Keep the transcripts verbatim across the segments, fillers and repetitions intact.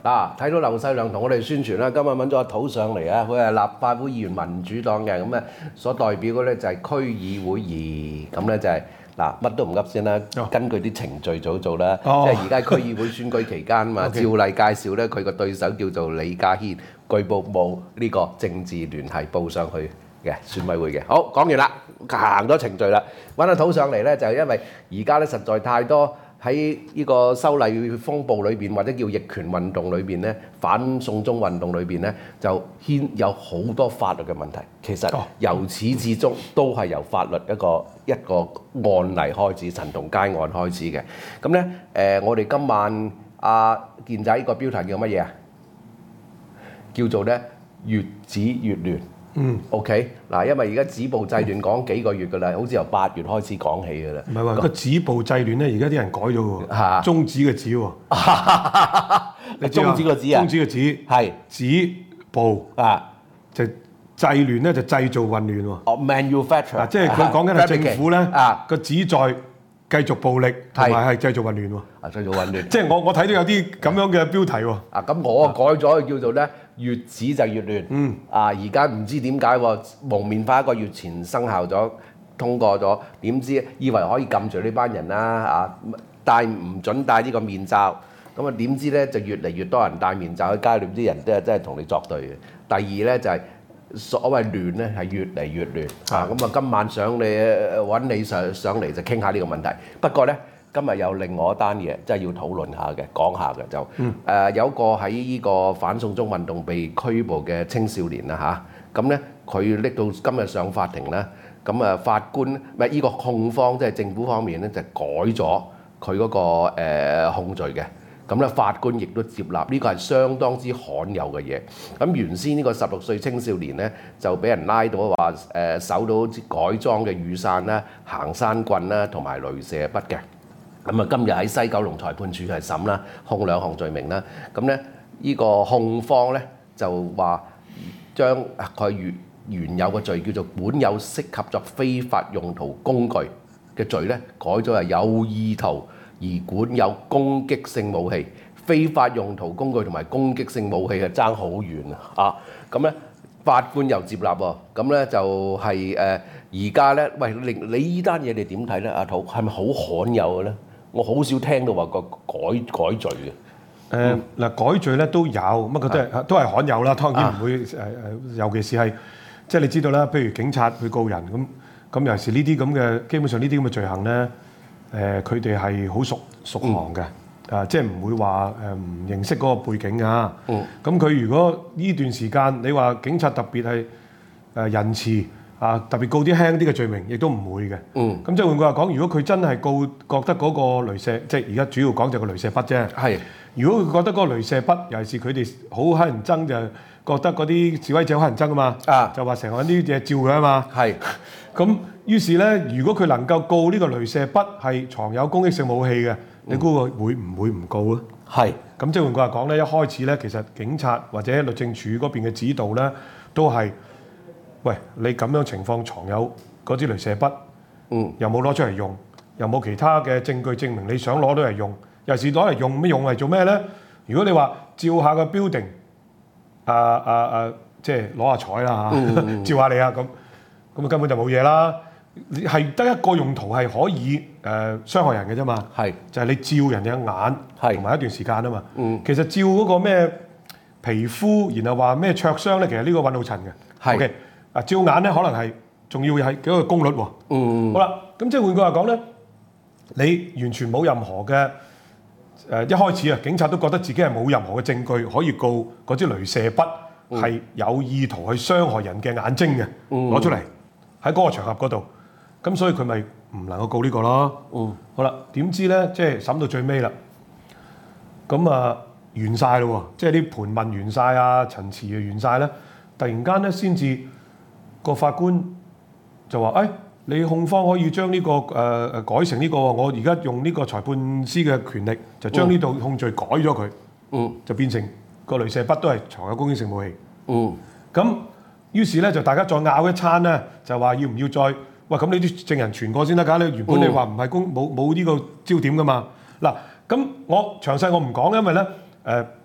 嗱，睇到劉細良同我哋宣傳啦，今日揾咗阿土上嚟啊，佢係立法會議員民主黨嘅，咁咧所代表嘅咧就係區議會議，咁咧就係、是。嗱，乜都唔噏先啦，根據啲程序做做啦。 哦、 即係而家區議會選舉期間嘛，照例介紹咧，佢個對手叫做李家軒，據報冇呢個政治聯繫報上去嘅選委會嘅。好，講完啦，行咗程序啦，揾阿土上嚟咧，就係因為而家咧實在太多喺呢個修例風暴裏邊，或者叫逆權運動裏邊咧，反送中運動裏邊咧，就牽有好多法律嘅問題。其實由始至終都係由法律一個一個案例開始，陳同佳案開始嘅。咁咧誒，我哋今晚阿健仔個標題叫乜嘢啊？叫做咧越止越亂。嗯 ，OK 嗱，因為而家止暴制亂講幾個月㗎啦，好似由八月開始講起㗎啦。 唔係話個止暴制亂咧，而家啲人改咗喎， 嚇終止嘅止喎。 你終止個止啊？ 終止嘅止係止暴啊，就製亂咧就製造混亂喎。 哦 ，manufacture 嗱，即係佢講緊係政府咧啊個旨在繼續暴力同埋係製造混亂喎。 啊，製造混亂。 即係我我睇到有啲咁樣嘅標題喎。 啊，咁我改咗叫做咧。越止就越亂，嗯，啊而家唔知點解喎，蒙面法一個月前生效咗，通過咗，點知以為可以撳住呢班人啦，啊戴唔準戴呢個面罩，咁啊點知咧就越嚟越多人戴面罩喺街裏邊啲人都係真係同你作對嘅。第二咧就係、是、所謂亂咧係越嚟越亂，啊咁啊今晚想你揾你上上嚟就傾下呢個問題，不過咧。今日有另外一單嘢，真係要討論下嘅，講下嘅就誒、嗯呃、有個喺呢個反送中運動被拘捕嘅青少年啦嚇，咁咧佢拎到今日上法庭啦，咁啊法官唔係呢個控方即係政府方面咧就改咗佢嗰個、呃、控罪嘅，咁咧法官亦都接納，呢、這個係相當之罕有嘅嘢。咁原先呢個十六歲青少年咧就俾人拉到話誒搜到改裝嘅雨傘啦、行山棍啦同埋鐳射筆嘅。咁啊，今日喺西九龍裁判處係審啦，控兩項罪名啦。咁咧，呢個控方咧就話將佢原原有嘅罪叫做管有適合作非法用途工具嘅罪咧，改咗係有意圖而管有攻擊性武器。非法用途工具同埋攻擊性武器係爭好遠啊！咁咧，法官又接納喎。咁咧就係誒而家咧，喂，你你依單嘢你點睇咧？阿土係咪好罕有嘅咧？我好少聽到話個改改罪嘅。誒嗱，改罪咧都有，乜佢都係都係罕有啦。當然唔會誒誒、啊，尤其是係即係你知道啦，譬如警察去告人咁，咁尤其是呢啲咁嘅，基本上呢啲咁嘅罪行咧，誒佢哋係好熟熟行嘅，嗯、啊即係唔會話誒唔認識嗰個背景啊。嗯。咁佢如果呢段時間你話警察特別係誒仁慈。啊！特別告啲輕啲嘅罪名，亦都唔會嘅。嗯。咁即係換句話講，如果佢真係告覺得嗰個鐳射，即係而家主要講就係個鐳射筆啫。係。如果佢覺得嗰個鐳射筆，尤其是佢哋好乞人憎，就覺得嗰啲示威者好乞人憎啊嘛。啊。就話成日揾啲嘢照佢啊嘛。係。咁於是咧，如果佢能夠告呢個鐳射筆係藏有攻擊性武器嘅，你估佢會唔會唔告咧？係。咁即係換句話講咧，一開始咧，其實警察或者律政處嗰邊嘅指導咧，都係。喂，你咁樣情況藏有嗰支鐳射筆，嗯，又冇攞出嚟用，又冇其他嘅證據證明你想攞到嚟用，尤其是攞嚟用咩用嚟做咩咧？如果你話照下個 building，啊啊啊，即係攞下彩啦嚇，嗯、照下你啊咁，咁根本就冇嘢啦。係得一個用途係可以誒、呃、傷害人嘅啫嘛，係就係、是、你照人嘅眼，係同埋一段時間啊嘛。嗯，其實照嗰個咩皮膚，然後話咩灼傷咧，其實呢個揾到塵嘅，係。Okay, 啊！照眼咧，可能係仲要係幾個功率喎。嗯。好啦，咁即係換句話講咧，你完全冇任何嘅誒、呃，一開始啊，警察都覺得自己係冇任何嘅證據可以告嗰支鐳射筆係有意圖去傷害人嘅眼睛嘅，攞、嗯、出嚟喺嗰個場合嗰度，咁所以佢咪唔能夠告呢個咯。嗯。好啦，點知咧，即係審到最尾啦，咁啊完晒咯喎，即係啲盤問完晒啊，陳詞啊完晒咧，突然間咧先至。個法官就話：誒、哎，你控方可以將呢、這個誒誒、呃、改成呢、這個，我而家用呢個裁判司嘅權力，就將呢度控罪改咗佢，嗯，就變成個鐳射筆都係藏有攻擊性武器，嗯，咁於是咧就大家再拗一餐咧，就話要唔要再，喂，咁你啲證人傳過先得㗎，你原本你話唔係公冇冇呢個焦點㗎嘛，嗱，咁我詳細我唔講，因為咧誒。呃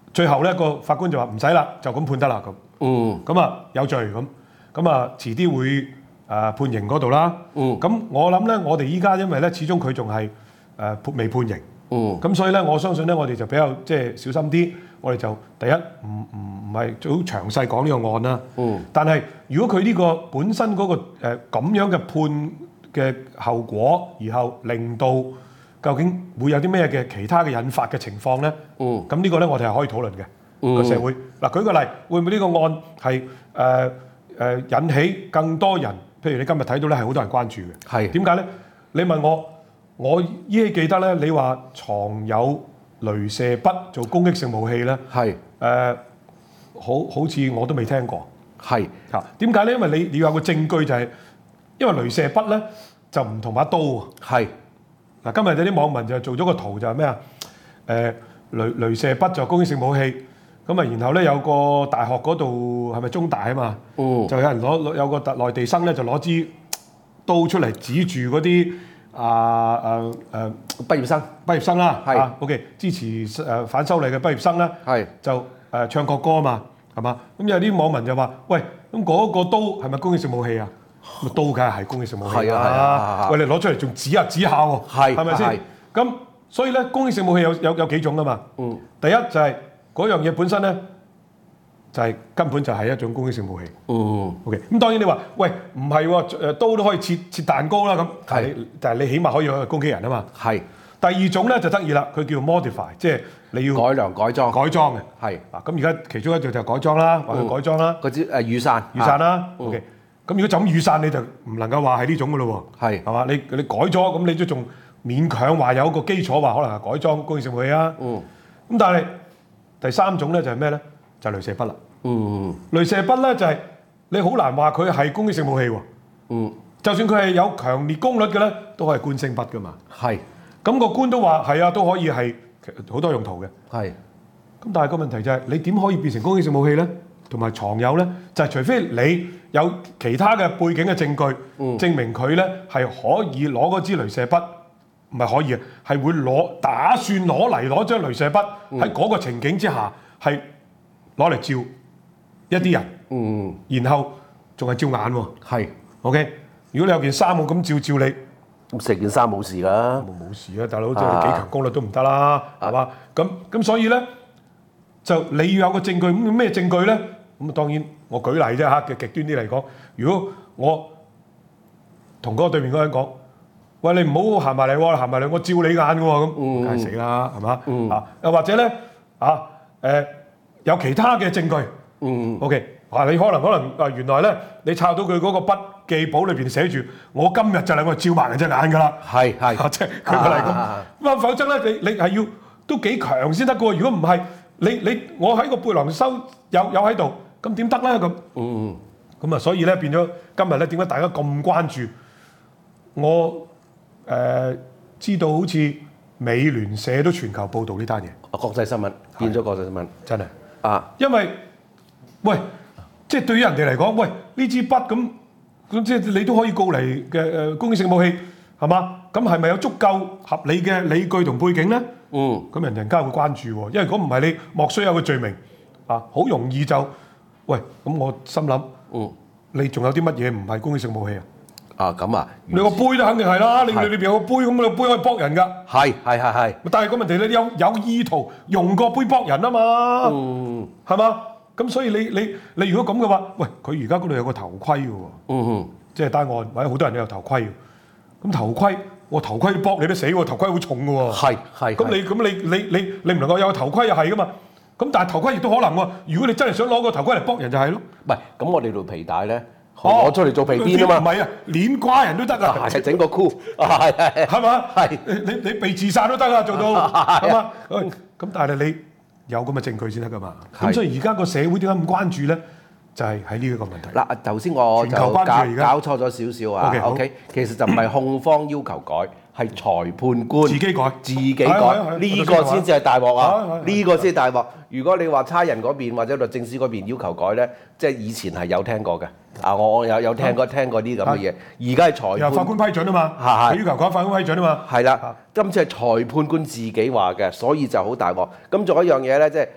最後咧個法官就話唔使啦，就咁判得啦咁。 嗯， 咁啊有罪咁，咁啊遲啲會誒、呃、判刑嗰度啦。 嗯， 咁我諗咧，我哋依家因為咧始終佢仲係誒未判刑。 嗯， 咁所以咧，我相信咧，我哋就比較即係小心啲。我哋就第一唔唔唔係好詳細講呢個案啦。 嗯， 但係如果佢呢個本身嗰、嗰個誒咁、呃、樣嘅判嘅後果，然後令到究竟會有啲咩嘅其他嘅引發嘅情況咧？ 嗯， 咁呢個咧我哋係可以討論嘅。 嗯， 個社會嗱，舉個例，會唔會呢個案係誒誒引起更多人？譬如你今日睇到咧，係好多人關注嘅。 係點解咧？你問我，我依稀記得咧，你話藏有雷射筆做攻擊性武器咧， 係誒好好似我都未聽過。 係嚇點解咧？因為你你要有個證據就係、是，因為雷射筆咧就唔同把刀啊。 係嗱，今日有啲網民就做咗個圖就係咩啊？誒雷雷射筆就攻擊性武器。咁啊，然後咧有個大學嗰度係咪中大啊嘛？ 嗯， 就有人攞攞有個特內地生咧就攞支刀出嚟指住嗰啲啊誒誒畢業生， 畢業生啦， 係啊 OK 支持誒反修例嘅畢業生啦， 係就誒唱國歌啊嘛，係嘛？咁有啲網民就話：喂，咁嗰個刀係咪攻擊性武器啊？咁刀梗係係攻擊性武器係啊係啊喂，你攞出嚟仲指下指下喎， 係係咪先係？ 咁所以咧，攻擊性武器有有有幾種噶嘛？ 嗯， 第一就係嗰樣嘢本身咧，就係根本就係一種攻擊性武器。 嗯， OK，咁當然你話喂唔係喎，誒刀都可以切切蛋糕啦咁，但係你但係你起碼可以去攻擊人啊嘛。 係第二種咧就得意啦，佢叫 modify，即係你要改良改裝， 改裝嘅。 係嗱，咁而家其中一種就係改裝啦，或者改裝啦， 嗰支誒雨傘， 雨傘啦。 嗯 OK，咁如果就咁雨傘你就唔能夠話係呢種噶咯喎。 係係嘛？你你改咗咁你都仲勉強話有個基礎話可能係改裝攻擊性武器啊。 嗯， 咁但係第三種咧就係咩咧？就係雷射筆啦。 嗯雷射筆咧就係、你好難話佢係攻擊性武器喎。 嗯， 就算佢係有強烈功率嘅咧，都可以官星筆噶嘛。 係咁、個官都話係啊，都可以係好多用途嘅。 係咁但係個問題就係、你點可以變成攻擊性武器咧？同埋藏有咧，就係、除非你有其他嘅背景嘅證據， 嗯證明佢咧係可以攞嗰支雷射筆，唔係可以啊，係會攞打算攞嚟攞張雷射筆喺嗰個情景之下係攞嚟照一啲人， 嗯然後仲係照眼喎。 係， OK，如果你有件衫我咁照照你。 咁成件衫冇事啦。 冇冇事啊，大佬，即係幾強功率都唔得啦，係嘛？咁咁所以咧，就你要有個證據，咁咩證據咧？咁當然我舉例啫嚇，嘅極端啲嚟講，如果我同嗰個對面嗰個人講，喂，你唔好行埋嚟喎，行埋嚟我照你眼嘅喎，咁嗯梗係死啦，係嘛？ 嗯啊，又或者咧啊誒有其他嘅證據嗯 ，OK，啊你可能可能啊原來咧你抄到佢嗰個筆記簿裏邊寫住，我今日就嚟我照埋人隻眼㗎啦。 係係啊，即係舉個例咁， 啊咁啊，否則咧，你你係要都幾強先得嘅喎。如果唔係，你你我喺個背囊收有有喺度，咁點得咧？咁嗯咁啊，所以咧變咗今日咧，點解大家咁關注？我誒、呃、知道好似美聯社都全球報導呢單嘢， 嗯，國際新聞變咗國際新聞真係， 啊！ 因為喂，即係對於人哋嚟講，喂呢支筆咁咁，即係你都可以告嚟嘅誒攻擊性武器係嘛？咁係咪有足夠合理嘅理據同背景咧？ 嗯， 咁人人家會關注喎，因為如果唔係你莫須有個罪名啊，好容易就喂咁我心諗， 嗯， 你仲有啲乜嘢唔係攻擊性武器啊？ 啊咁啊， 你個杯都肯定係啦，你係你裏邊有個杯咁，你個杯可以搏人㗎。 係係係係， 但係個問題你有有意圖用個杯搏人啊嘛， 嗯係嘛？咁所以你你你如果咁嘅話，喂佢而家嗰度有個頭盔嘅喎， 嗯嗯， 即係單案或者好多人都有頭盔嘅，咁頭盔我頭盔搏你都死喎，頭盔好重嘅喎。 係係。 咁你咁你你你你唔能夠有個頭盔又係噶嘛？咁但係頭盔亦都可能喎。如果你真係想攞個頭盔嚟搏人就係咯。 唔係咁，我哋條皮帶咧攞出嚟做皮鞭啊嘛。 唔係啊，鏈瓜人都得啊， 係整個箍，係係係嘛？ 係你你你被自殺都得啊，做到係嘛？喂咁但係你有咁嘅證據先得噶嘛？咁係所以而家個社會點解咁關注咧？就係喺呢一個問題。 嗱，頭先我就全球關注搞而家搞錯咗少少啊。 OK，好 OK，其實就唔係控方要求改，係裁判官自己改自己係係係改，呢個先至係大鑊係係啊！ 係呢個先係大鑊。如果你話差人嗰邊或者律政司嗰邊要求改咧，即係以前係有聽過嘅。啊，我我有有聽過聽過啲咁嘅嘢，而家係裁由法判。 官批准啊嘛， 係係佢要求改法官批准啊嘛。 係啦，今次係裁判官自己話嘅，所以就好大鑊。咁仲有一樣嘢咧，即係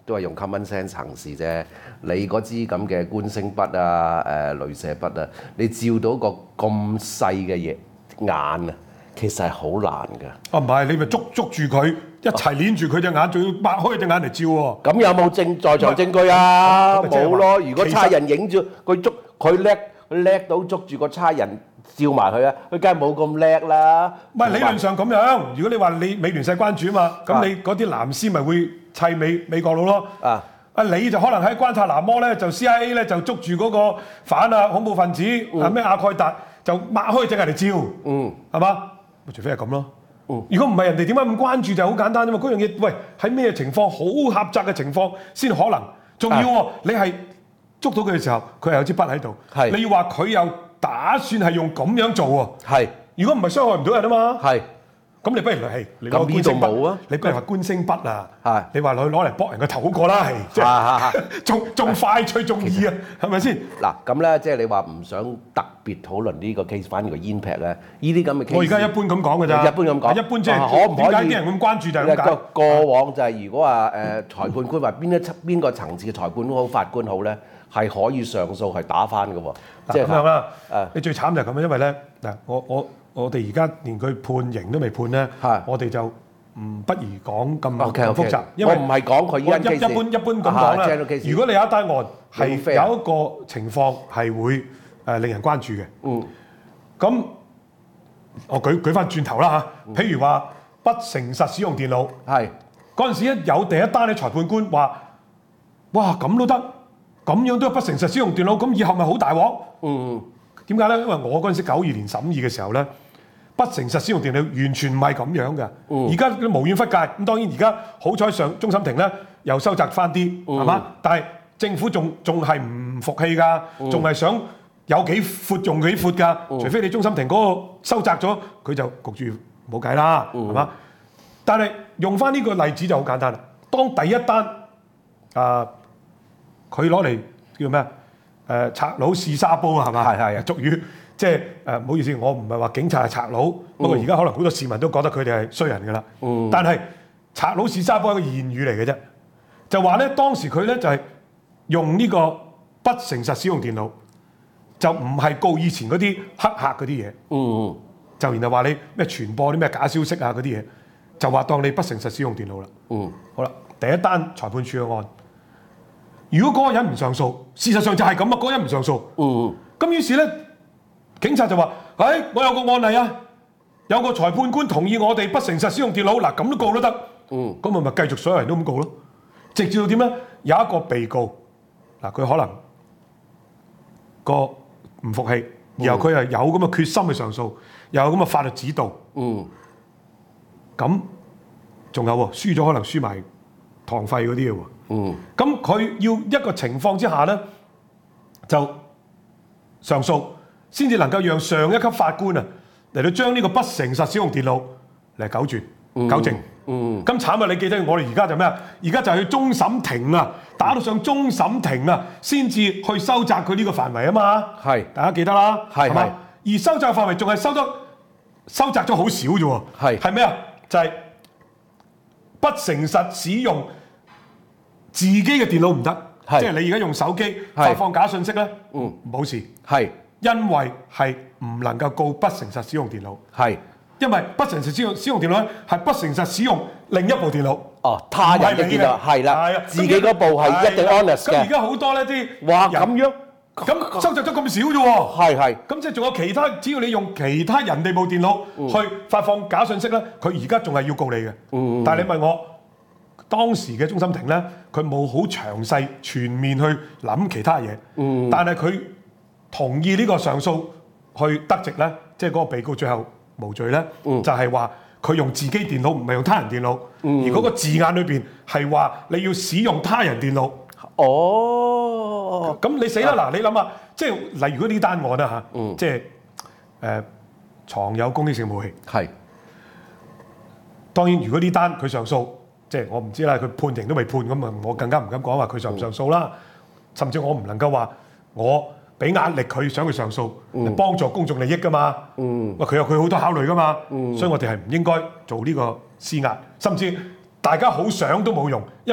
都係用 common sense 行事啫。你嗰支咁嘅觀星筆啊、誒鐳射筆啊，你照到個咁細嘅嘢眼啊，其實係好難㗎。 啊唔係，你咪捉捉住佢，一齊攆住佢隻眼，仲要擘開隻眼嚟照喎。 咁有冇證在場證據啊？ 咁咪即係話冇咯。如果其實差人影住佢捉佢叻，佢叻到捉住個差人照埋佢啊，佢梗係冇咁叻啦。 唔係理論上咁樣，如果你話你美聯社關注啊嘛，咁啊你嗰啲藍絲咪會砌美美國佬咯。 啊啊你就可能喺關察南摩咧，就 C I A 咧就捉住嗰個反啊恐怖分子啊咩阿蓋達，就擘開隻眼嚟照， 嗯， 係嘛？除非係咁咯。 嗯如果唔係，人哋點解咁關注就好簡單啫嘛。嗰樣嘢，喂喺咩情況，好狹窄嘅情況先可能。仲要喎，你係捉到佢嘅時候，佢係有支筆喺度。 係你要話佢又打算係用咁樣做喎。 係如果唔係傷害唔到人啊嘛。 係。 咁你不如係你攞咁呢度觀星筆冇啊你不如話觀星筆啊， 係你話攞攞嚟搏人個頭好過啦，係即係係仲仲快脆仲易啊，係咪先？ 嗱咁咧，即係你話唔想特別討論呢個 case，反而個煙劈咧，呢啲咁嘅 case， 我而家一般咁講㗎咋， 一般咁講一般即啊可唔可以係點解啲人咁關注就係咁個解。 過往就係如果話誒裁判官話邊一層邊個層次嘅裁判官好、法官好咧，係可以上訴係打翻嘅喎。 嗱咁樣啦誒， 你最慘就係咁樣，因為咧嗱，我我我哋而家連佢判刑都未判咧係， 我哋就唔不宜講咁 OK 咁 OK， 複雜，因為我唔係講佢依我間一 case 一般一般咁啊講 general 啦 case。 如果你有一單案有係冇 fair 有一個情況係會誒令人關注嘅， 嗯， 咁我舉舉翻轉頭啦嚇，譬如話不誠實使用電腦， 係嗰陣時一有第一單咧，裁判官話：哇咁都得，咁樣都係不誠實使用電腦，咁以後咪好大鑊？ 嗯點解咧？因為我嗰陣時九二年審議嘅時候咧，不誠實使用電腦完全唔係咁樣嘅。而家都無遠弗屆。咁當然而家好彩上終審庭咧又收窄翻啲，係嘛、但係政府仲仲係唔服氣㗎，仲係想有幾闊用幾闊㗎。除非你終審庭嗰個收窄咗，佢就焗住冇計啦，係嘛、但係用翻呢個例子就好簡單啦。當第一單啊，佢攞嚟叫咩啊？誒賊佬試沙煲啊，係嘛？ 係係係俗語即係誒唔好意思，我唔係話警察係賊佬，不過而家可能好多市民都覺得佢哋係衰人㗎啦。 嗯但係賊佬試沙煲係一個諺語嚟嘅啫，就話咧當時佢咧就係、用呢個不誠實使用電腦，就唔係告以前嗰啲黑客嗰啲嘢， 嗯就然後話你咩傳播啲咩假消息啊嗰啲嘢，就話當你不誠實使用電腦啦。 嗯好啦，第一單裁判處嘅案，如果嗰個人唔上訴，事實上就係咁啊，嗰個人唔上訴。 嗯咁於是咧，警察就話：，誒、哎，我有個案例啊，有個裁判官同意我哋不誠實使用電腦，嗱咁都告都得。 嗯， 咁咪咪繼續所有人都咁告咯，直至到點咧？有一個被告，嗱佢可能個唔服氣，然後佢係有咁嘅決心去上訴，又有咁嘅法律指導， 嗯咁仲有喎，輸咗可能輸埋堂費嗰啲嘢喎。 嗯咁佢要一個情況之下咧，就上訴，先至能夠讓上一級法官啊嚟到將呢個不誠實使用電腦嚟糾轉、糾正。 嗯咁慘啊！你記得我哋而家就咩啊？而家就係去終審庭啊，打到上終審庭啊，先至去收窄佢呢個範圍啊嘛。 係大家記得啦， 係嘛係？ 而收窄範圍仲係收得收窄咗好少啫喎。 係係咩啊？就係、不誠實使用自己嘅電腦唔得， 係即係你而家用手機發放假信息咧， 嗯冇事， 係因為係唔能夠告不誠實使用電腦， 係因為不誠實使用使用電腦咧係不誠實使用另一部電腦。 哦，他人嘅電腦係啦， 係啊自己嗰部係一定 honest 嘅。 咁而家好多呢啲哇人咁樣咁收集咗咁少啫喎。 係係咁即係仲有其他，只要你用其他人哋部電腦去發放假信息咧，佢而家仲係要告你嘅。 嗯但係你問我當時嘅終審庭咧，佢冇好詳細全面去諗其他嘢。 嗯但係佢同意呢個上訴去得直咧，即係嗰個被告最後無罪咧， 嗯就係話佢用自己電腦，唔係用他人電腦。 嗯而嗰個字眼裏邊係話你要使用他人電腦。 哦， 咁你死啦！嗱、你諗下，即係例如嗰啲單案啦嚇， 嗯即係誒、呃、藏有攻擊性武器。 係當然，如果呢單佢上訴，即係我唔知啦，佢判刑都未判，咁啊，我更加唔敢講話佢上唔上訴啦。甚至我唔能夠話我俾壓力佢想去上訴，嚟幫助公眾利益噶嘛。 嗯喂，佢有佢好多考慮噶嘛， 嗯所以我哋係唔應該做呢個施壓，甚至大家好想都冇用，因為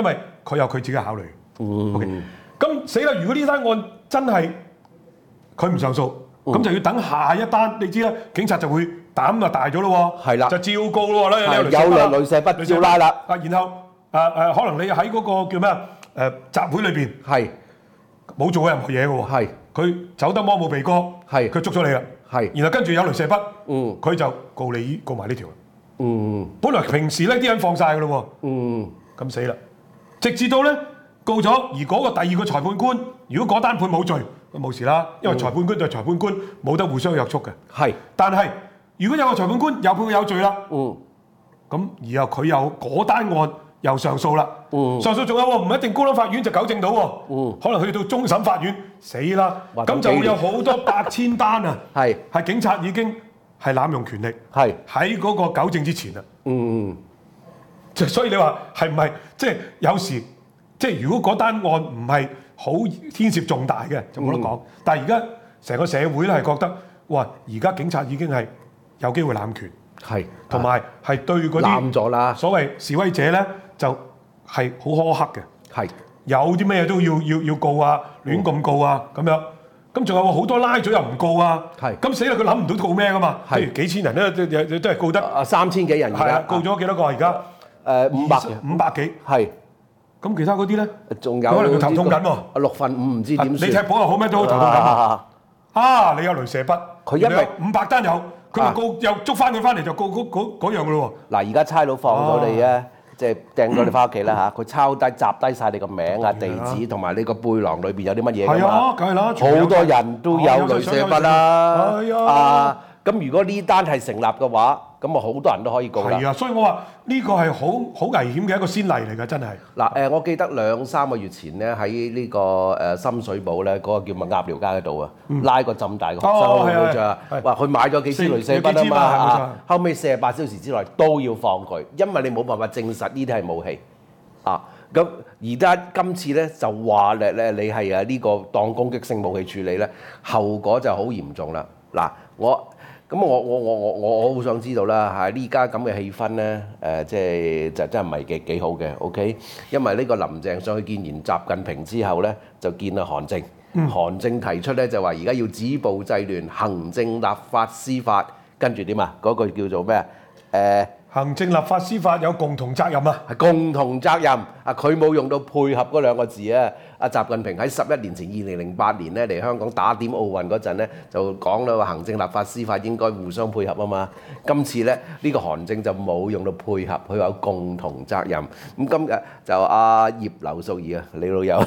佢有佢自己嘅考慮。 嗯 OK， 咁死啦！如果呢單案真係佢唔上訴，咁、 嗯、 就要等下一單。你知啦，警察就會膽就大咗咯喎。 係啦， 就照告咯喎。 有兩雷射筆照拉啦。 啊，然後誒誒、呃，可能你喺嗰個叫咩啊？誒、呃、集會裏邊係冇做過任何嘢嘅喎。係佢走得摸冇鼻哥。係佢捉咗你啦。係，然後跟住有雷射筆。嗯，佢就告你告埋呢條。嗯，本來平時咧啲人放晒嘅咯喎。嗯，咁死啦！直至到咧告咗，而嗰個第二個裁判官，如果嗰單判冇罪，咁冇事啦，因為裁判官對裁判官冇得互相約束嘅。係，但係如果有個裁判官有判有罪啦，嗯，咁然後佢有嗰單案又上訴啦，嗯，上訴仲有喎，唔一定高等法院就糾正到喎，嗯，可能去到終審法院死啦，咁就會有好多百千單啊，係係警察已經係濫用權力，係喺嗰個糾正之前啊，嗯。所以你話係唔係即係有時即係如果嗰單案唔係好牽涉重大嘅就冇得講，嗯、但係而家成個社會咧係覺得哇，而家警察已經係有機會濫權，係同埋係對嗰啲濫咗啦，所謂示威者咧就係好苛刻嘅，係有啲咩都要要要告啊，亂咁告啊咁樣，咁仲有好多拉咗又唔告啊，係咁死啦！佢諗唔到告咩噶嘛，譬如幾千人咧都都都係告得啊三千幾人而家，告咗幾多個而家？誒五百五百幾係，咁其他嗰啲咧，仲有可能佢頭痛緊喎，六分五唔知點算？你踢波又好咩都好頭痛緊啊！啊，你有雷射筆，佢因為五百單有，佢咪告又捉翻佢翻嚟就告嗰嗰嗰樣嘅咯喎。嗱，而家差佬放咗你啊，即係掟咗你翻屋企啦嚇，佢抄低集低曬你個名啊、地址同埋你個背囊裏邊有啲乜嘢㗎嘛？係啊，梗係啦，好多人都有雷射筆啦。係啊，咁如果呢單係成立嘅話，咁啊好多人都可以告啦。係啊，所以我話呢個係好好危險嘅一個先例嚟㗎，真係。嗱誒，我記得兩三個月前咧喺呢個誒深水埗咧嗰個叫乜鴨寮街嗰度啊，拉個浸大嘅學生好似啊，話佢買咗幾支雷射筆啊嘛，後尾四十八小時之內都要放佢，因為你冇辦法證實呢啲係武器啊。咁而家今次咧就話咧咧你係啊呢個當攻擊性武器處理咧，後果就好嚴重啦。嗱我。咁我我我我我好想知道啦嚇，呢家咁嘅氣氛咧，誒、呃、即係就真係唔係幾幾好嘅 ，OK？因為呢個林鄭上去見完習近平之後咧，就見阿韓正，嗯、韓正提出咧就話而家要止暴制亂，行政、立法、司法，跟住點啊？嗰句叫做咩啊？誒、呃。行政、立法、司法有共同責任啊！係共同責任啊！佢冇用到配合嗰兩個字啊！阿習近平喺十一年前，二零零八年咧嚟香港打點奧運嗰陣咧，就講啦話行政、立法、司法應該互相配合啊嘛。今次咧呢、呢個韓正就冇用到配合，佢有共同責任。咁今日就阿葉劉淑儀啊，你老友。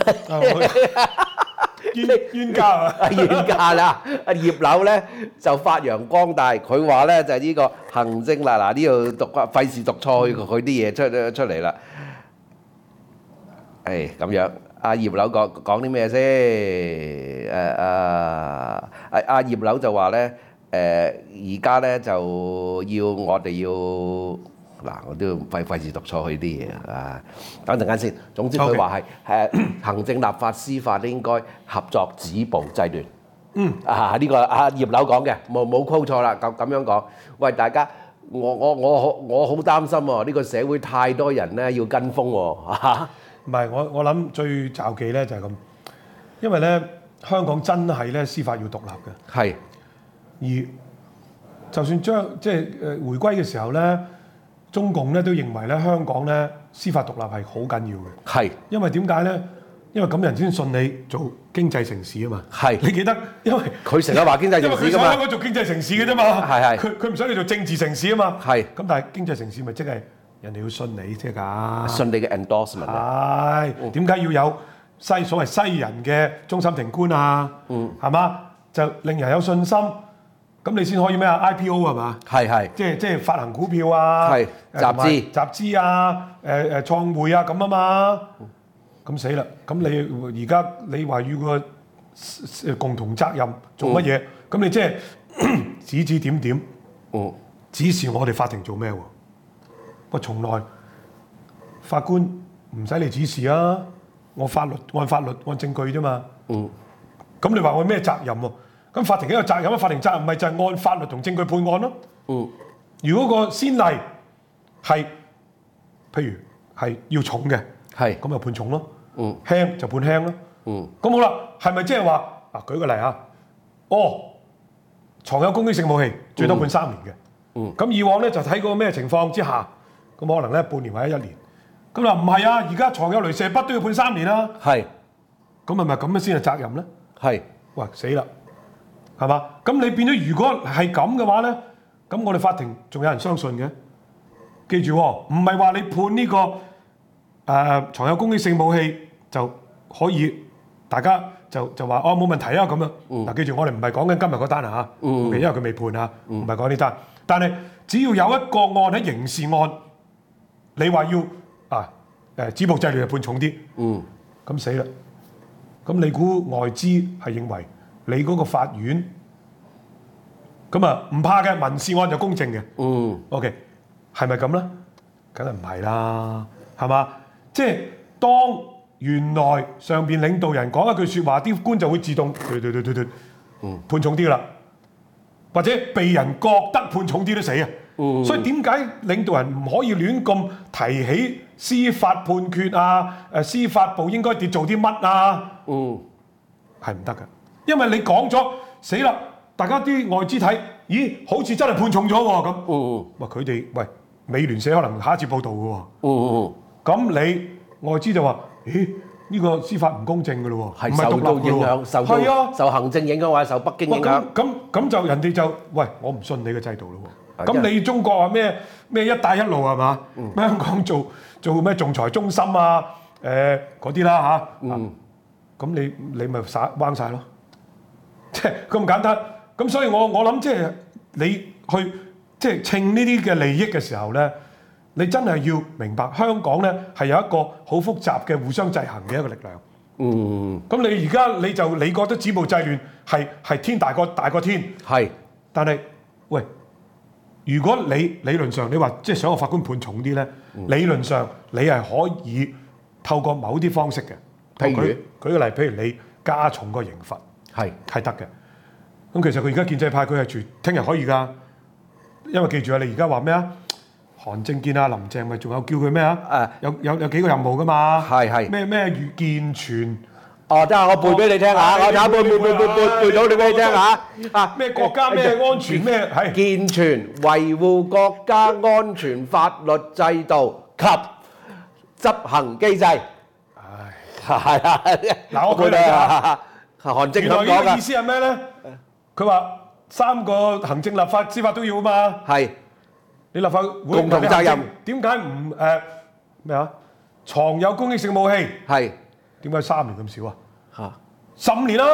冤冤家啊！冤家啦！阿葉劉咧就發揚光大，佢話咧就係、是、呢個行政啦，嗱呢度讀費事讀錯佢佢啲嘢出出嚟啦。誒咁樣，阿葉劉講講啲咩先？誒啊阿阿葉劉就話咧誒而家咧就要我哋要。嗱，我都要費費事讀錯佢啲嘢啊！等陣間先。總之佢話係誒行政、立法、司法都應該合作止暴制亂。嗯啊，呢、呢個阿葉劉講嘅，冇冇 quote 錯啦。咁咁樣講，喂大家，我我我好我好擔心喎！呢、呢個社會太多人咧要跟風喎嚇。唔係，我我諗最罩忌咧就係咁，因為咧香港真係咧司法要獨立嘅。係。而就算將即係誒回歸嘅時候咧。中共咧都認為咧香港咧司法獨立係好緊要嘅，係因為點解咧？因為咁人先信你做經濟城市啊嘛，係你記得，因為佢成日話經濟城市㗎嘛，因為佢想香港做經濟城市嘅啫嘛，係係佢佢唔想你做政治城市啊嘛，係咁但係經濟城市咪即係人哋要信你啫㗎，信你嘅 endorsement 係點解要有西所謂西人嘅終審庭官啊？嗯，係嘛？就令人有信心。咁你先可以咩啊 ？I P O 係嘛？係係，即係即係發行股票啊，係集資集資啊，誒誒創匯啊咁啊嘛。咁死啦！咁你而家你話要個共同責任做乜嘢？咁、嗯、你即係指指點點，嗯，指示我哋法庭做咩喎？我從來法官唔使你指示啊，我法律按法律按證據啫嘛。嗯，咁你話我咩責任喎？咁法庭幾有責任啊？法庭責任咪就係按法律同證據判案咯。嗯，如果個先例係譬如係要重嘅， 係咁就判重咯。 嗯輕就判輕咯。 嗯咁好啦，係咪即係話啊？舉個例啊，哦，藏有攻擊性武器最多判三年嘅。 嗯咁以往咧就睇過咩情況之下，咁可能咧半年或者一年。咁嗱唔係啊，而家藏有雷射筆都要判三年啦。 係咁係咪咁樣先係責任咧？ 係喂，死啦，係嘛？咁你變咗如果係咁嘅話咧，咁我哋法庭仲有人相信嘅？記住喎，唔係話你判呢、個誒、呃、藏有攻擊性武器就可以，大家就就話哦冇問題啊咁樣。嗱、 嗯記住我哋唔係講緊今日嗰單啊嚇， 嗯 OK，因為佢未判啊，唔係講呢單。但係只要有一個案喺刑事案，你話要啊誒止暴制亂就判重啲， 嗯咁死啦！咁你估外資係認為你嗰個法院咁啊唔怕嘅，民事案就公正嘅。 嗯 OK，係咪咁咧？梗係唔係啦，係嘛？即係當原來上邊領導人講一句説話，啲官就會自動對對對對對， 嗯判重啲啦，或者被人覺得判重啲都死啊！ 嗯所以點解領導人唔可以亂咁提起司法判決啊？誒，司法部應該跌做啲乜啊？ 嗯係唔得㗎，因為你講咗死啦，大家啲外資睇，咦，好似真係判重咗喎咁。 嗯哇！佢哋喂美聯社可能下一次報導嘅喎。 嗯咁你外資就話：咦，呢、個司法唔公正嘅咯喎，唔係係受到獨立嘅喎影響，受係啊到，受行政影響或者受北京哇影響咁。咁咁就人哋就喂，我唔信你嘅制度咯喎。 係因為咁你中國話咩咩一帶一路係嘛？咩香港做做咩仲裁中心啊？誒嗰啲啦嚇。 嗯咁你你咪耍彎晒咯，即係咁簡單。咁所以我我諗即係你去即係稱呢啲嘅利益嘅時候咧，你真係要明白香港咧係有一個好複雜嘅互相制衡嘅一個力量。 嗯咁你而家你就你覺得止暴制亂係係天大過大過天， 係但係喂，如果你理論上你話即係想個法官判重啲咧，理論上你係可以透過某啲方式嘅。 譬如舉舉個例，譬如你加重個刑罰係係得嘅。咁其實佢而家建制派佢係全聽日可以㗎，因為記住啊，你而家話咩啊？韓正見啊林鄭咪仲有叫佢咩啊？ 誒有有有幾個任務㗎嘛？ 係係咩咩越健全哦，得我背俾你聽下，我睇背背背背背背到你俾你聽下啊！ 咩國家咩安全咩係健全維護國家安全法律制度及執行機制。 唉， 係啊， 嗱我舉例啊， 韓正原來咁講噶， 呢個意思係咩咧？佢話三個行政、立法、司法都要啊嘛。 係你立法會共同責任， 點解唔誒咩啊？藏有攻擊性武器， 係點解三年咁少啊？ 嚇十五年啦！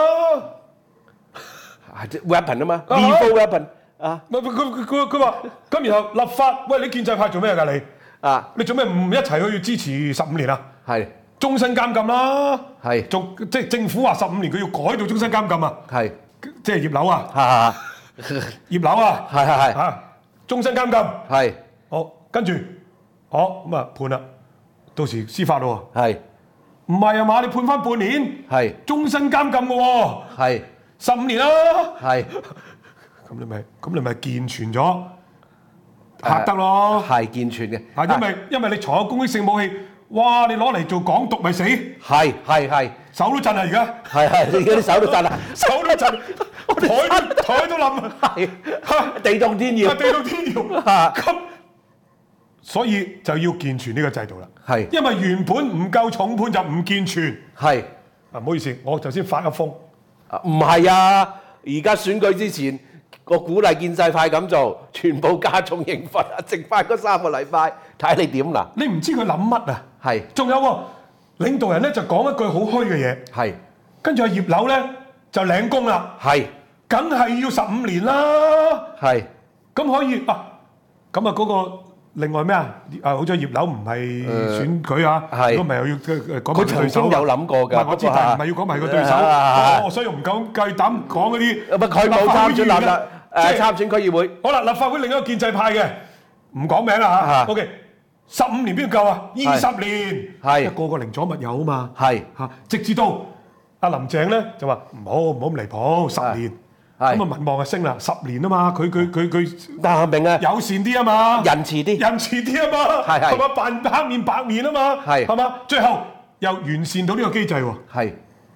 係即 weapon 啊嘛啊 ，lethal weapon 啊佢佢佢佢佢話咁，然後立法，喂你建制派做咩㗎你？ 啊你做咩唔一齊去支持十五年啊？ 係終身監禁啦！ 係仲即係政府話十五年，佢要改到終身監禁啊！ 係即係葉劉啊， 嚇葉劉啊， 係係係嚇終身監禁。 係好，跟住好咁啊判啦，到時司法咯喎。 係唔係啊嘛，你判翻半年， 係終身監禁嘅喎， 係十五年啦。 係咁你咪咁你咪健全咗，嚇得咯。 係健全嘅， 啊，因為因為你藏有攻擊性武器，哇！你攞嚟做港獨咪死， 係係係手都震啊！而家係係，你而家啲手都震啦， 手都震，台都台都冧啊！ 係地動天搖啊，地到天搖啊咁，所以就要健全呢個制度啦。 係因為原本唔夠重判就唔健全。 係啊，唔好意思，我頭先發一瘋。 啊唔係啊！而家選舉之前，個鼓勵建制派咁做，全部加重刑罰啊！剩翻嗰三個禮拜，睇你點啦？ 你唔知佢諗乜啊？ 係仲有喎，領導人咧就講一句好虛嘅嘢， 係跟住阿葉劉咧就領功啦， 係梗係要十五年啦。 係咁可以啊？咁啊嗰個另外咩啊？啊，好彩葉劉唔係選舉啊， 係如果唔係又要誒講埋佢對手啊。 曾經有諗過㗎， 唔係我知， 不過但係唔係要講埋個對手。 啊哦，所以我唔夠夠膽講嗰啲。 唔係佢冇參選立嘅啦，誒參選區議會。 好啦，立法會另一個建制派嘅，唔講名啦啊嚇。OK，十五年邊夠啊？二十年， 係一個個寧左勿右啊嘛。 係嚇，直至到阿林鄭咧就話唔好唔好咁離譜，十年。 係咁啊民望就升啦，十年啊嘛，佢佢佢佢但係明啊， 友善啲啊嘛， 仁慈啲， 仁慈啲啊嘛， 係係係嘛，扮黑面白面啊嘛， 係係嘛，最後又完善到呢個機制喎。 係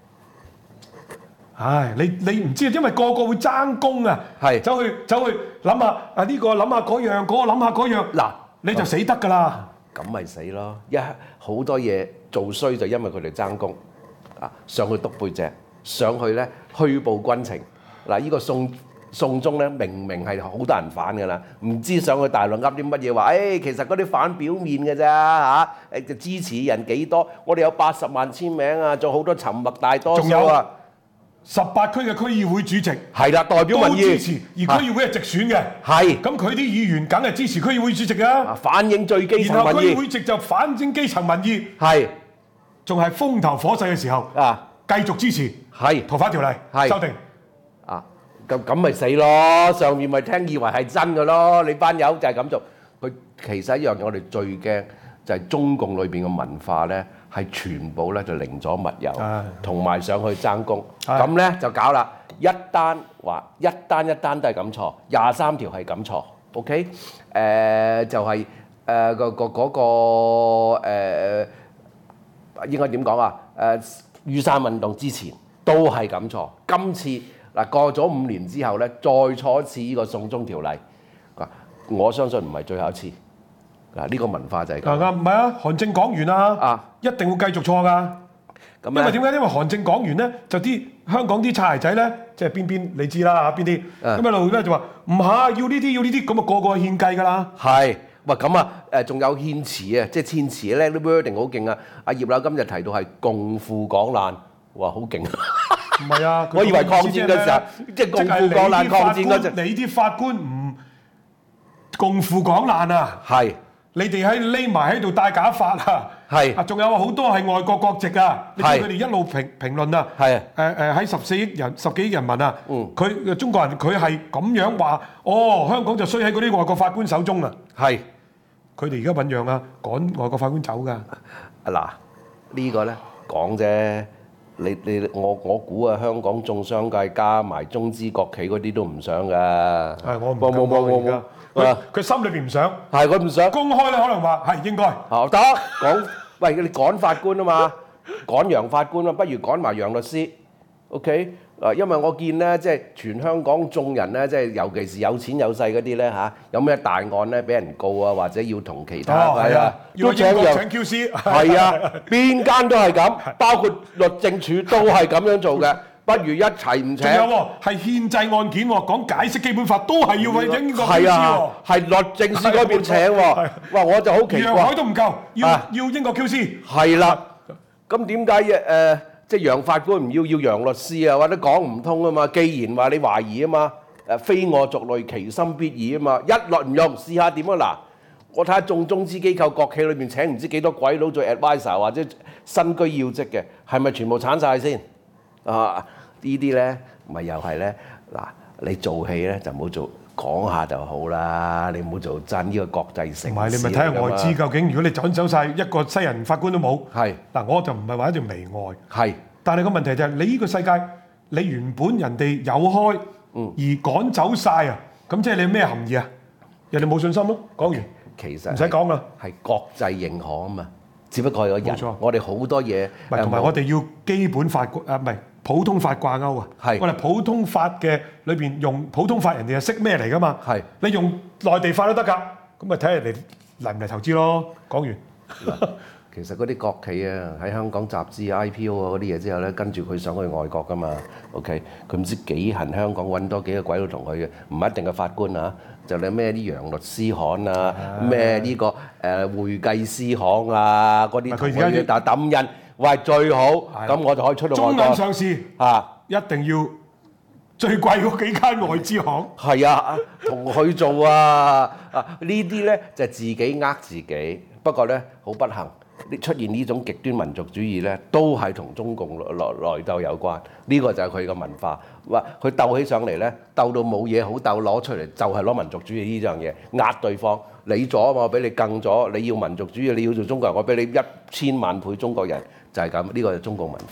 唉，你你唔知啊，因為個個會爭功啊， 係走去走去諗下啊呢個諗下嗰樣，嗰個諗下嗰樣， 嗱你就死得㗎啦。 咁咪死咯！一好多嘢做衰就因為佢哋爭功啊，上去篤背脊，上去咧虛報軍情。嗱，呢個送送中咧，明明係好多人反㗎啦，唔知上去大陸噏啲乜嘢話，誒其實嗰啲反表面嘅咋嚇，誒就支持人幾多？我哋有八十萬簽名啊，仲好多沉默大多數啊！ 十八區嘅區議會主席係啦，代表都民意支持，而區議會係直選嘅， 係咁佢啲議員梗係支持區議會主席啊， 啊， 反映最基然後層民意區議會主席就反映基層民意， 係仲係風頭火勢嘅時候， 啊， 繼續支持係逃犯條例係修訂。 啊，咁咁咪死咯！上面咪聽以為係真嘅咯，你班友就係咁做。佢其實一樣嘢，我哋最驚就係中共裏邊嘅文化咧，係全部咧就寧左勿右，同埋上去爭功，咁咧就搞啦。一單話一單一單都係咁錯，廿三條係咁錯 ，OK？ 誒就係誒個個嗰個誒應該點講啊？誒雨傘運動之前都係咁錯，今次嗱過咗五年之後咧，再錯一次呢個送中條例，我相信唔係最後一次。嗱，呢個文化就係咁。 啊唔係啊，韓正講完啦， 啊， 一定會繼續錯㗎。 咁因為點解？因為韓正講完咧，就啲香港啲擦鞋仔咧，即係邊邊你知啦嚇，邊啲咁一路咧就話唔係要呢啲要呢啲，咁啊個個獻計㗎啦。 係，喂咁啊誒，仲有獻詞啊，即係獻詞咧啲 wording 好勁啊！阿葉劉今日提到係共赴港難，哇好勁！ 唔係啊， 我以為抗戰嘅時候，即係共赴港難，抗戰嗰陣， 你啲法官唔共赴港難啊！ 係。 你哋喺匿埋喺度戴假髮啊！ 係啊，仲有好多係外國國籍啊！你知佢哋一路評評論啊！ 係誒誒喺十四億人、十幾億人民啊！ 嗯， 佢中國人佢係咁樣話，哦，香港就衰喺嗰啲外國法官手中啊！ 係， 佢哋而家醖釀啊，趕外國法官走㗎。 嗱，呢個咧講啫，你你我我估啊，香港眾商界加埋中資國企嗰啲都唔想㗎。 係我唔冇冇冇冇冇。 佢佢心裏邊唔想， 係佢唔想公開咧，可能話係應該。 好得講，喂你趕法官啊嘛，趕楊法官啊，不如趕埋楊律師。OK 啊，因為我見咧，即係全香港眾人咧，即係尤其是有錢有勢嗰啲咧嚇，有咩大案咧俾人告啊，或者要同其他係啊， 都請楊請 Q C。 係啊，邊間都係咁，包括律政處都係咁樣做嘅。不如一齊唔請。 仲有喎，係憲制案件喎，講解釋基本法都係要揾英國 Q C 係喎啊，係律政司嗰邊請喎。哇，我就好奇楊怪。 海都唔夠，要啊要英國 Q C。 係啦，咁點解誒即係楊法官唔要要楊律師啊？或者講唔通啊嘛？既然話你懷疑啊嘛，誒非我族類，其心必異啊嘛，一律唔用，試下點啊嗱？我睇下眾中資機構國企裏邊請唔知幾多鬼佬做 advisor 或者身居要職嘅，係咪全部鏟晒先？啊！呢啲咧，咪又係咧嗱，你做戲咧就唔好做，講下就好啦，你唔好做真呢個國際城市。 唔係你咪睇下外資究竟，如果你趕走晒一個西人法官都冇， 係嗱我就唔係話一條媚外， 係， 但係個問題就係你呢個世界，你原本人哋有開，而趕走晒啊，咁即係你咩含義啊？人哋冇信心咯。講完， 其實唔使講啦， 係國際認可啊嘛，只不過係個人冇錯， 我哋好多嘢， 唔係同埋我哋要基本法啊，唔係普通法掛鈎啊。 係我哋普通法嘅裏邊用普通法，人哋係識咩嚟㗎嘛？ 係你用內地法都得㗎，咁咪睇下人哋嚟唔嚟投資咯。講完。 其實嗰啲國企啊，喺香港集資 I P O 啊嗰啲嘢之後咧，跟住佢上去外國㗎嘛。OK，佢唔知幾行香港揾多幾個鬼佬同佢嘅，唔一定係法官啊，就你咩啲洋律師行啊，咩呢個誒會計師行啊嗰啲， 佢而家要但係抌印，喂最好，咁我就可以出到外中銀國上市啊！ 一定要最貴嗰幾間外資行。 係啊，同佢做啊！啊呢啲咧就係自己呃自己，不過咧好不幸。出現呢種極端民族主義咧，都係同中共內內鬥有關。呢、這個就係佢嘅文化。話佢鬥起上嚟咧，鬥到冇嘢好鬥，攞出嚟就係攞民族主義呢樣嘢壓對方。你左啊嘛，我俾你更左。你要民族主義，你要做中國人，我俾你一千萬倍中國人，就係咁。呢、這個係中共文化。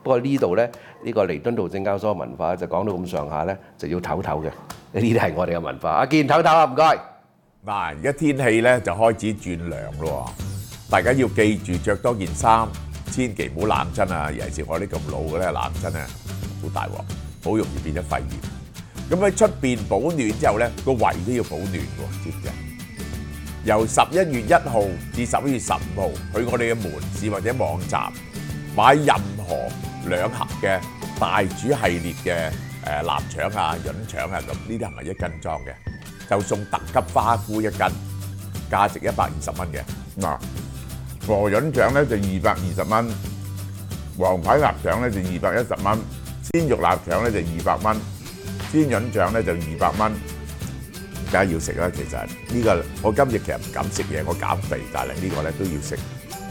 不過呢度咧，呢、呢個彌敦道證交所文化就講到咁上下咧，就要唞唞嘅。呢啲係我哋嘅文化。阿健唞唞啊，唔該。 嗱，而家天氣咧就開始轉涼咯，大家要記住着多件衫，千祈唔好冷親啊！尤其是我啲咁老嘅咧，冷親啊好大鑊，好容易變咗肺炎。咁喺出邊保暖之後咧，個胃都要保暖喎，知唔知啊？由十一月一號至十一月十五號，去我哋嘅門市或者網站買任何兩盒嘅大煮系列嘅誒臘腸啊、潤腸啊咁，呢啲係咪一斤裝嘅？就送特級花菇一斤，價值一百二十蚊嘅。 嗱，和潤腸咧就二百二十蚊，黃牌臘腸咧就二百一十蚊，鮮肉臘腸咧就二百蚊，鮮潤腸咧就二百蚊。 梗係要食啦，其實呢個我今日其實唔敢食嘢，我減肥，但係呢個咧都要食。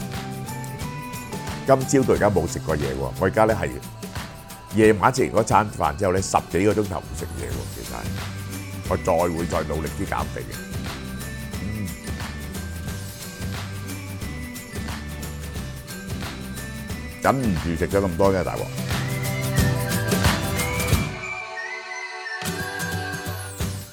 今朝到而家冇食過嘢喎，我而家咧係夜晚食完嗰餐飯之後咧，十幾個鐘頭唔食嘢喎，其實係我再會再努力啲減肥嘅。嗯， 忍唔住食咗咁多嘅大鑊。